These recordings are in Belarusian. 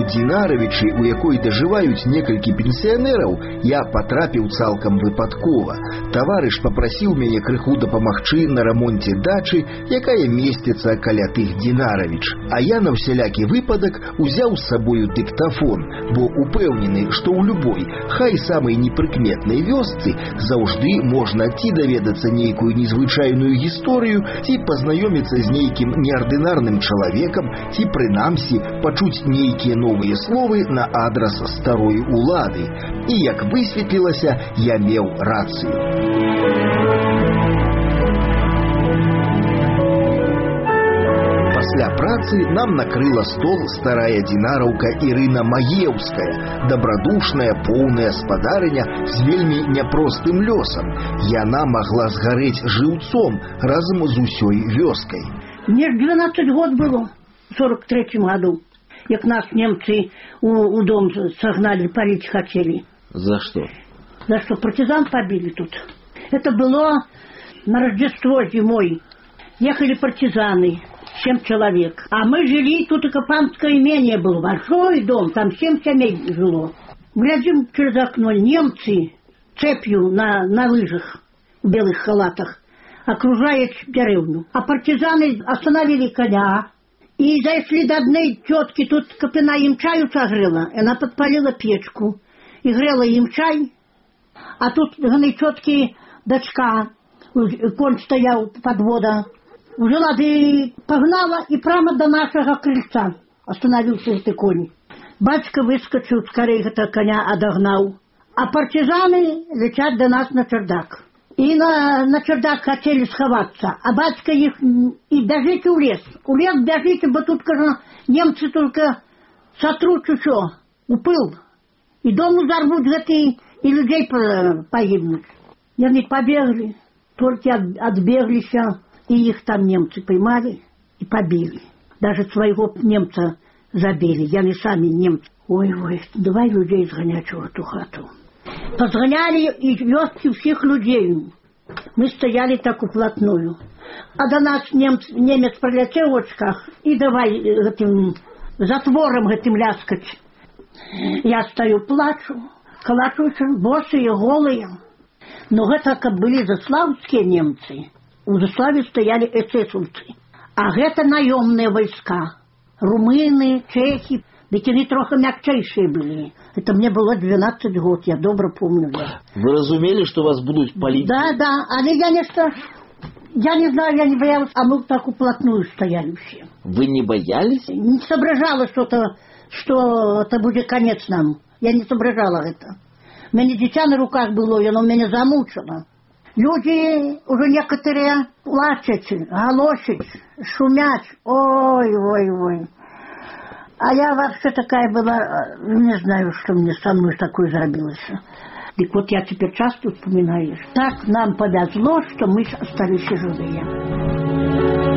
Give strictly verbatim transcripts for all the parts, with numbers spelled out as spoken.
Дзінаравічы, у якой дажываюць некалькі пенсіянераў, я патрапіў цалкам выпадкова. Таварыш папрасіў мяне крыху дапамагчы на рамонце дачы, якая месціцца каля тых Дзінаравіч. А я на ўсялякі выпадак узяў з сабою дыктафон, бо упэўнены, што ў любой, хай самай непрыкметнай вёсцы заўжды можна ці даведацца нейкую незвычайную гісторыю, ці пазнаёміцца з нейкім неардынарным чалавекам, ці прынамсі пачуць нейкія новыя словы на адрас старой улады. І, як высветлілася, я меў рацыю. Пасля працы нам накрыла стол старая дзінараўка Ірына Маеўская, дабрадушная, поўная спадарыня з вельмі няпростым лёсам. Яна магла згарэць жыўцом разам з усёй вёскай. Мне ж двенадцать год было, в сорок третьем году, як нас немцы у, у дом согнали, палить хотели. За что? За что партизан побили тут. Это было на Рождество зимой. Ехали партизаны, семь человек. А мы жили, тут и Копанское имение было, большой дом, там семь семей жило. Глядим через окно, немцы цепью на, на лыжах, в белых халатах, окружают деревню. А партизаны остановили коня и зашли до одной тетки, тут копина им чаю согрела, и она подпалила печку и грела им чай. А тут гны тетки дочка, конь стоял подвода, взяла да и погнала, и прямо до нашего крыльца остановился этот конь. Батька выскочил, скорее это коня одогнал, а партизаны летят до нас на чердак. И на, на чердак хотели сховаться, а батька их и бежите в лес. В лес бежите, бо тут, кажется, немцы только сотрут еще, упыл. И дом взорвут эти, и людей погибнут. И они побегли, только отбеглись, и их там немцы поймали и побили. Даже своего немца забили, я не сами немцы. Ой-ой, давай людей сгонять в эту хату. Позгоняли и вёски всех людей. Мы стояли так уплотную. А до нас немец, немец пролетел в очках и давай этим затвором этим ляскать. Я стою, плачу, калачуся, босые, голые. Но это как были заславские немцы. У заславе стояли эсэсовцы. А это наемные войска. Румыны, чехи. Ведь они трохи мягчайшие были. Это мне было двенадцать год, я добро помню. Вы разумели, что вас будут палить? Да, да, они, я не что, я не знаю, я не боялась, а мы так уплотную стояли все. Вы не боялись? Не соображала что-то, что это будет конец нам. Я не соображала это. У меня дитя на руках было, и оно меня замучило. Люди уже некоторые плачут, галошат, шумят. Ой, ой, ой. А я вообще такая была, не знаю, что мне со мной такое зарабилось. И вот я теперь часто вспоминаю. Так нам повезло, что мы остались живые.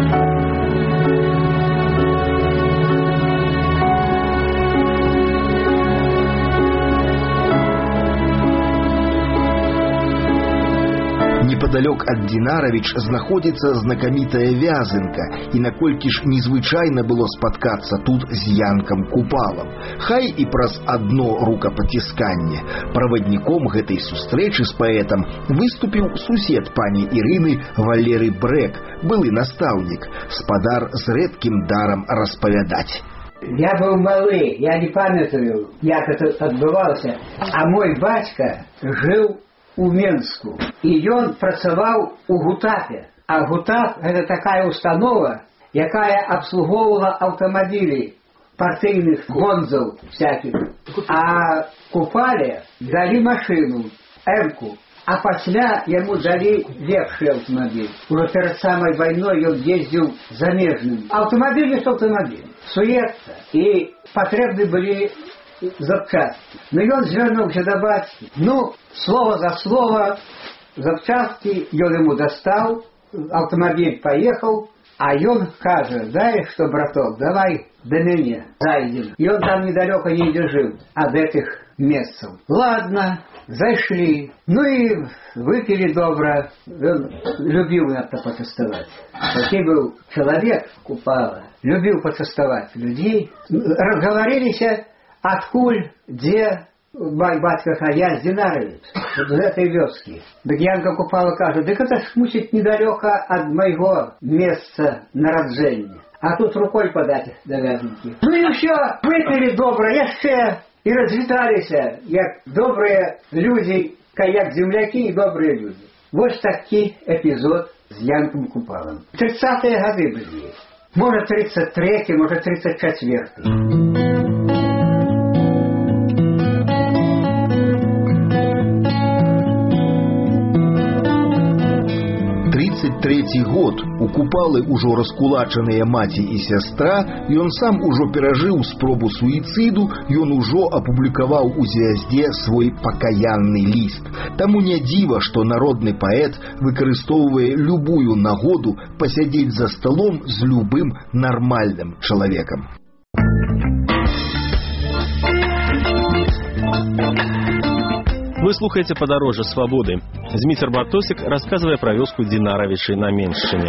Непадалёк ад Дзінаравіч знаходзіцца знакамітая Вязанка, і наколькі ж незвычайна было спаткацца тут з Янкам Купалам. Хай і праз адно рукапацісканне. Правадніком гэтай сустрэчы з паэтам выступіў сусед пані Ірыны Валерый Брэк, былы настаўнік, спадар з рэдкім дарам распавядаць. Я был малый, я не памятаю, як это адбывалася, а мой бацька жил у Менску. І ён працаваў у Гутапе. А Гутап – это такая установа, якая обслуговывала автомобили партийных гонзов всяких. А Купале дали машину, М-ку, а пасля ему дали лепший автомобиль. Уже перед самой войной он ездил замежным. Автомобиль есть автомобиль. Суется. И потребны были запчастки. Но ён звернуўся да бацькі. Ну, слово за слово, запчастки ён ему достал, автомобиль поехал, а ён кажа, знаешь что, браток, давай до меня зайдем. И он там недалеко не жил от этих мест. Ладно, зашли. Ну и выпили добро. Он любил это потестовать. Такой был человек, Купала. Любил потестовать людей. Разговорились, откуль, где... Батька, а я с Динаровец, з этой вёски. Так Янка Купала каже, так это ж мусить недалеко от моего места народжения. А тут рукой подать до вязанки. Ну и все, выпили добро, еще и развитались, як добрые люди, как земляки и добрые люди. Вот такой эпизод с Янком Купалом. тридцатые годы были. Может, тридцать третий, может, тридцать четвертый. тридцать третий год. У Купалы ўжо раскулачаныя маці і сястра, ён сам ужо перажыў спробу суіцыду, ён ужо апублікаваў у «Звязде» свой пакаянны ліст. Таму не дзіва, што народны паэт выкарыстоўвае любую нагоду пасядзець за сталом з любым нармальным чалавекам. Вы слухаете «Подороже свободы». Змитер Бартосик, рассказывая про вёску Динаровичей на Меншчыне.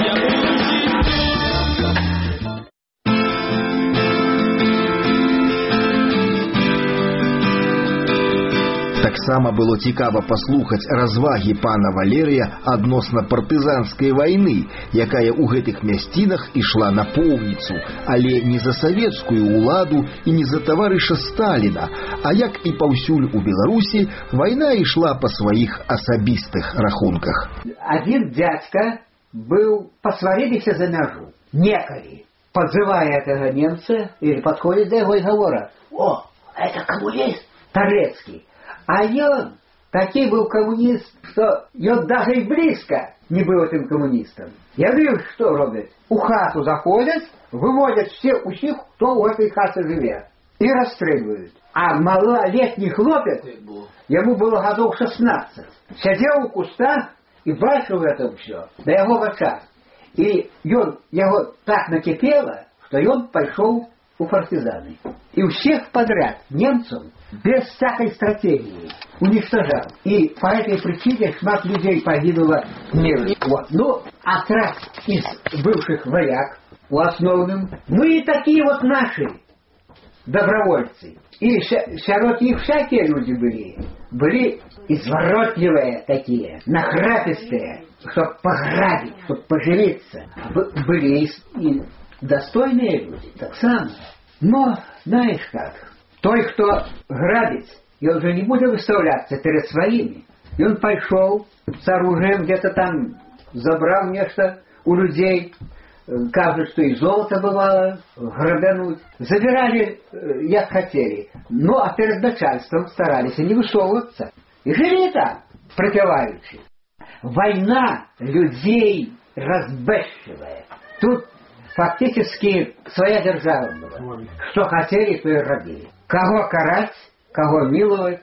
Таксама было цікава паслухаць развагі пана Валерыя адносна партызанскай вайны, якая ў гэтых мясцінах ішла на поўніцу, але не за савецкую ўладу і не за таварыша Сталіна, а як і паўсюль у Беларусі, вайна ішла па сваіх асабістых рахунках. Один дядька был, посварились за мяжу. Неколи, подзывая этого немца, или подходит до его и говорит: «О, это коммунист Торецкий». А он такой был коммунист, что он даже и близко не был этим коммунистом. Я вижу, что робят. У хату заходят, выводят все усих, кто в этой хате живет, и расстреливают. А малолетний хлопец, ему было годов шестнадцать, сидел у куста и бачил это все, до его в очах. И он, его так накипело, что он пошел у партизаны. И у всех подряд немцев без всякой стратегии уничтожал. И по этой причине шмат людей погинуло в мире. Вот. Ну, отряд из бывших вояк, в основном, ну и такие вот наши добровольцы. И сярод их всякие люди были. Были изворотливые такие, нахрапистые, чтобы пограбить, чтобы поживиться. Были и достойные люди, так само. Но, знаешь как, той, кто грабит, и он уже не будет выставляться перед своими. И он пошел с оружием, где-то там забрал нечто у людей. Кажется, что и золото бывало грабануть. Забирали, як хотели. Ну, а перед начальством старались не высовываться. И жили там, пропиваючи. Война людей разбещивает. Тут фактически своя держава была. Что хотели, то и робили. Кого карать, кого миловать.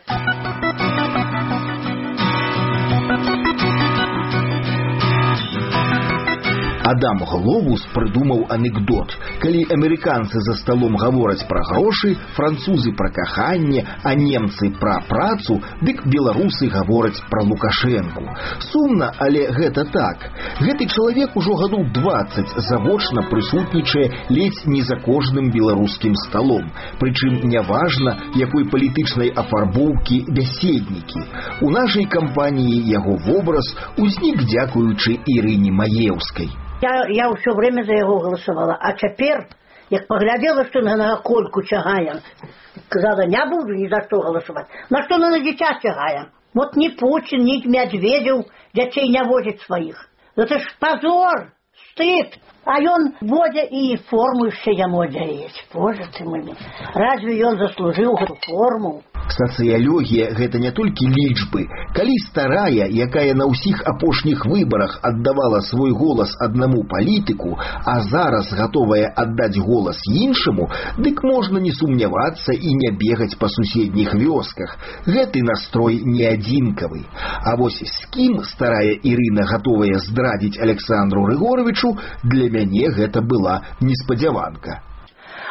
Адам Глобус придумаў анекдот. Калі амерыканцы за столом гавораць пра грошы, французы пра каханне, а немцы пра працу, дык беларусы гавораць пра Лукашэнку. Сумна, але гэта так. Гэты чалавек ужо гадоў дваццаць завочна прысутнічае ледзь не за кожным беларускім столом. Прычым няважна, якой палітычнай афарбоўкі бяседнікі. У нашай кампаніі яго вобраз узнік дзякуючы Ірыне Маеўскай. Я, я все время за его голосовала. А теперь, як поглядела, что на, на кольку чагаем, сказала, не буду ни за что голосовать. На что на дитя чагаем? Вот ни Путин, ни Медведев детей не возит своих. Это ж позор, стыд. А он водя и форму еще ему есть. Боже ты мой, разве он заслужил эту форму? Сацыялогія – гэта не толькі лічбы. Калі старая, якая на ўсіх апошніх выбарах аддавала свой голас аднаму палітыку, а зараз гатовая аддаць голас іншаму, дык можна не сумнявацца і не бегаць па суседніх вёсках. Гэты настрой не адзінкавы. А вось з кім старая Ірына гатовая здрадзіць Александру Рыгоровичу, для мяне гэта была неспадзяванка.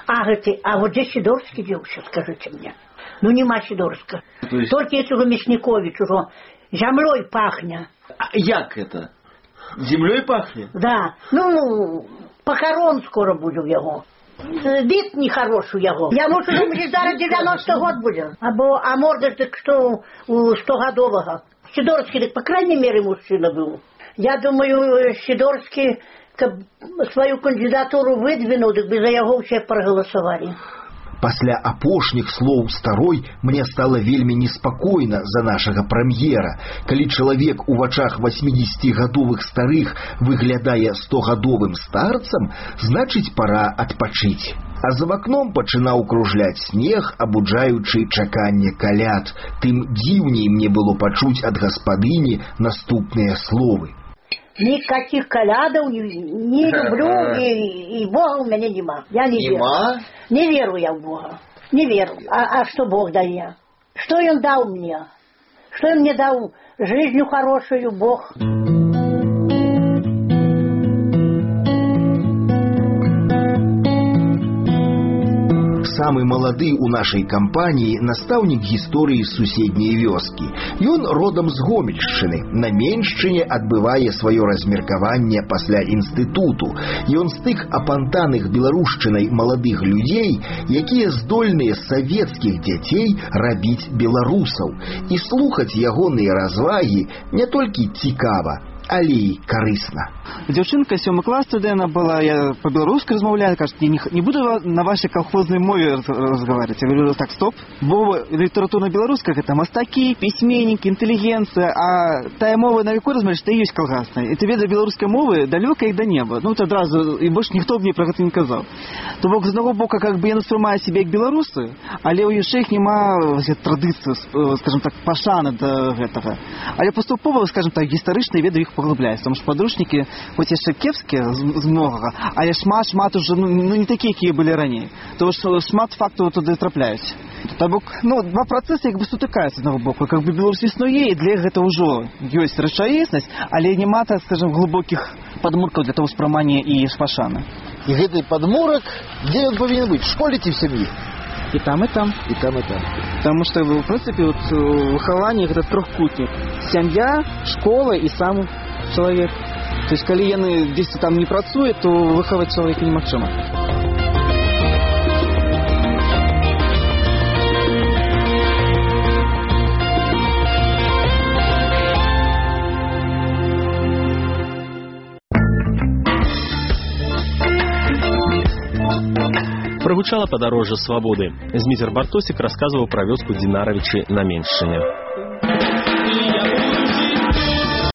А, гэты, а вот здесь Сидорский девушка, скажите мне. Ну, нема Сидорска. есть... Только это уже Мясникович, уже землей пахнет. А як это? Землей пахнет? Да. Ну, похорон скоро будет у его. Вид нехороший у его. Я мушу, что мы зараз девяностый год будем. Або, а морда, так что у стогодового. Сидорский, так, по крайней мере, мужчина был. Я думаю, Сидорский, как свою кандидатуру выдвинул, так бы за его все проголосовали. Пасля апошніх слоў старой мне стала вельмі неспакойна за нашага прэм'ера. Калі чалавек у вачах васьмідзесяцігадовых старых выглядае стогадовым старцам, значыць, пара адпачыць. А за вакном пачынаў кружляць снег, абуджаючы чаканне каляд. Тым дзіўней мне было пачуць ад гаспадыні наступныя словы. Никаких колядов не, не люблю, и, и Бога у меня нема. Я не верю. Не верю я в Бога. Не верю. А, а что Бог дает? Что Он дал мне? Что Он мне дал? Жизнью хорошую Бог. Самы малады ў нашай кампаніі настаўнік гісторыі з суседняй вёскі. Ён родам з Гомельшчыны. На Меншчыне адбывае сваё размеркаванне пасля інстытуту. Ён з тых апантаных беларушчынай маладых людзей, якія здольныя з савецкіх дзяцей рабіць беларусаў. І слухаць ягоныя развагі не толькі цікава, але і карысна. Дзяўчынка сёмы клас студэнта была, я по-беларуску размаўляю, кажа, я не, не буду на вашей колхозной мове разговаривать. Я говорю, так, стоп. Мова літаратурна беларуская, это мастакі, пісьменнікі, інтэлігенцыя, а тая мова, на якой размаўляеш, это і ёсць калгасная. І ты веда беларускай мовы далёка і да неба. Ну, вот адразу, і больш ніхто б мне пра гэта не казаў. То бок, з одного бока, как бы я успрымаю себе як беларусы, але ў яшчэ іх няма традыцыі, скажем так, пашаны да гэтага. Але паступова, скажем так, гістарычна ведаю іх паглыбляюсь, тому што падручнікі хоць яшчэ кепскія з многага, але шмат-шмат уже ну, ну не такія, якія былі раней. Тому што шмат фактаў туды трапляюць. То бок, ну, два працэсы як бы сутыкаюцца з одного боку. Как бы Беларусь існуе, і для гэта ўжо ёсць рэчаіснасць, але няма, так скажем, глыбокіх падмуркаў для того спрымання і пашаны. І гэты падмурак, дзе ён павінен быць? В школе ці в сям'і? И там, и там. И там, и там. Потому что, в принципе, вот выхаванне это трохкутник. Семья, школа и сам человек. То есть, калі яны здесь там не працуе, то выхаваць чалавека немагчыма. Прогучала падарожжа свабоды. Зміцер Бартосік расказваў пра вёску Дзінаравічы на Меншчыне.